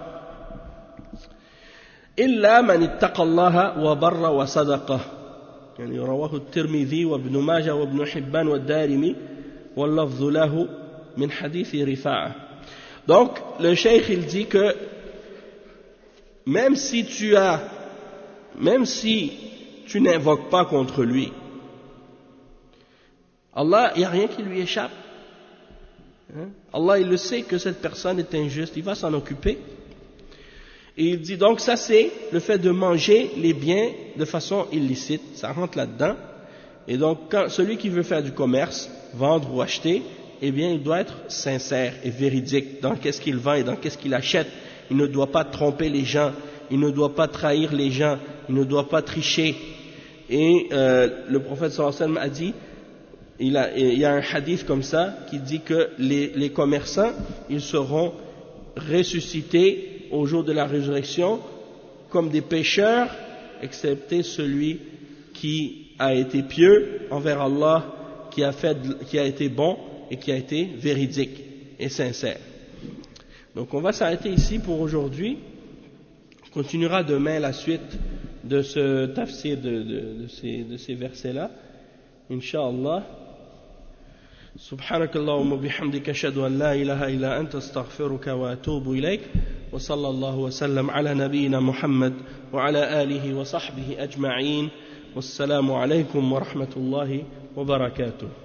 إلا من اتقى الله وبر وصدقه. يعني رواه الترمذي وابن ماجه وابن حبان والدارمي واللفظ له من حديث رفاعة. Donc le cheikh il dit que même si tu as même si tu n'invoques pas contre lui, Allah, il n'y a rien qui lui échappe. Hein? Allah, il le sait que cette personne est injuste, il va s'en occuper. Et il dit donc ça c'est le fait de manger les biens de façon illicite, ça rentre là-dedans. Et donc quand celui qui veut faire du commerce, vendre ou acheter, eh bien il doit être sincère et véridique dans qu'est-ce qu'il vend et dans qu'est-ce qu'il achète. Il ne doit pas tromper les gens, il ne doit pas trahir les gens, il ne doit pas tricher. Et euh, le prophète sallallahu alayhi wa sallam a dit, il, a, il y a un hadith comme ça qui dit que les, les commerçants, ils seront ressuscités au jour de la résurrection comme des pécheurs, excepté celui qui a été pieux envers Allah, qui a, fait, qui a été bon et qui a été véridique et sincère. Donc on va s'arrêter ici pour aujourd'hui. On continuera demain la suite de ce tafsir de, de, de ces, de ces versets-là, Inch'Allah. سبحانك اللهم وبحمدك أشهد أن لا إله إلا أنت أستغفرك وأتوب إليك وصلى الله وسلم على نبينا محمد وعلى آله وصحبه أجمعين والسلام عليكم ورحمة الله وبركاته.